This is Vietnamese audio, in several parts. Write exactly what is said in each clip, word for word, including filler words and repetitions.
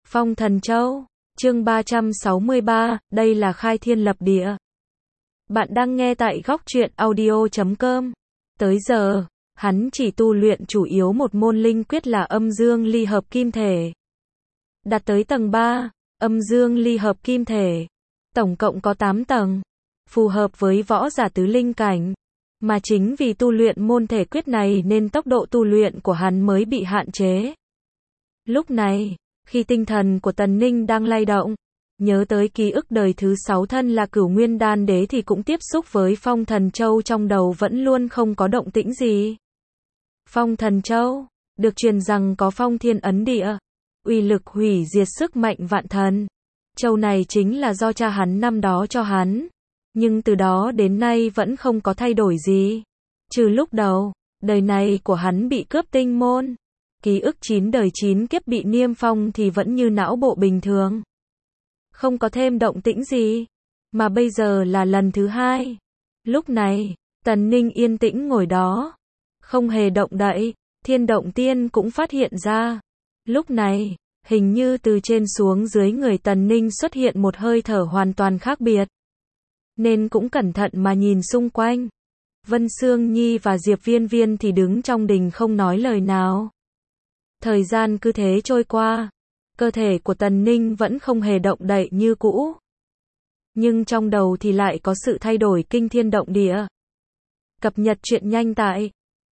Phong Thần Châu, chương ba trăm sáu mươi ba, đây là khai thiên lập địa. Bạn đang nghe tại góc truyện audio chấm com. Tới giờ, hắn chỉ tu luyện chủ yếu một môn linh quyết là âm dương ly hợp kim thể. Đạt tới tầng ba, âm dương ly hợp kim thể. Tổng cộng có tám tầng, phù hợp với võ giả tứ linh cảnh. Mà chính vì tu luyện môn thể quyết này nên tốc độ tu luyện của hắn mới bị hạn chế. Lúc này, khi tinh thần của Tần Ninh đang lay động, nhớ tới ký ức đời thứ sáu thân là Cửu Nguyên Đan Đế thì cũng tiếp xúc với Phong Thần Châu, trong đầu vẫn luôn không có động tĩnh gì. Phong Thần Châu, được truyền rằng có phong thiên ấn địa, uy lực hủy diệt sức mạnh vạn thần. Châu này chính là do cha hắn năm đó cho hắn, nhưng từ đó đến nay vẫn không có thay đổi gì. Trừ lúc đầu, đời này của hắn bị cướp tinh môn, ký ức chín đời chín kiếp bị niêm phong thì vẫn như não bộ bình thường, không có thêm động tĩnh gì. Mà bây giờ là lần thứ hai. Lúc này, Tần Ninh yên tĩnh ngồi đó, không hề động đậy. Thiên Động Tiên cũng phát hiện ra. Lúc này, hình như từ trên xuống dưới người Tần Ninh xuất hiện một hơi thở hoàn toàn khác biệt, nên cũng cẩn thận mà nhìn xung quanh. Vân Sương Nhi và Diệp Viên Viên thì đứng trong đình không nói lời nào. Thời gian cứ thế trôi qua, cơ thể của Tần Ninh vẫn không hề động đậy như cũ. Nhưng trong đầu thì lại có sự thay đổi kinh thiên động địa. Cập nhật truyện nhanh tại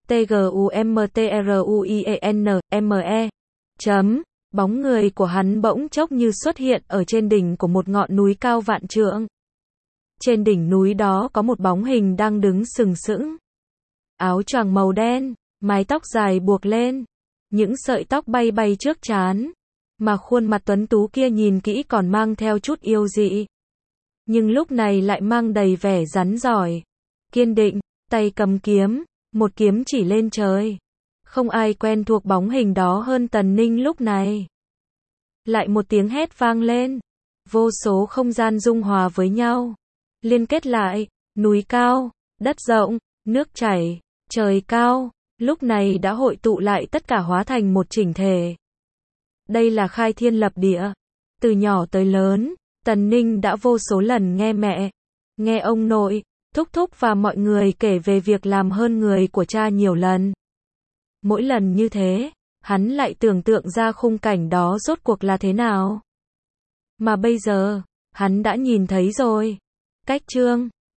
tgumtruien.me. Chấm. Bóng người của hắn bỗng chốc như xuất hiện ở trên đỉnh của một ngọn núi cao vạn trượng. Trên đỉnh núi đó có một bóng hình đang đứng sừng sững. Áo choàng màu đen, mái tóc dài buộc lên, những sợi tóc bay bay trước trán, mà khuôn mặt tuấn tú kia nhìn kỹ còn mang theo chút yêu dị, nhưng lúc này lại mang đầy vẻ rắn giỏi, kiên định, tay cầm kiếm, một kiếm chỉ lên trời. Không ai quen thuộc bóng hình đó hơn Tần Ninh lúc này. Lại một tiếng hét vang lên, vô số không gian dung hòa với nhau, liên kết lại, núi cao, đất rộng, nước chảy, trời cao, lúc này đã hội tụ lại tất cả hóa thành một chỉnh thể. Đây là khai thiên lập địa. Từ nhỏ tới lớn, Tần Ninh đã vô số lần nghe mẹ, nghe ông nội, thúc thúc và mọi người kể về việc làm hơn người của cha nhiều lần. Mỗi lần như thế, hắn lại tưởng tượng ra khung cảnh đó rốt cuộc là thế nào. Mà bây giờ, hắn đã nhìn thấy rồi. Cách chương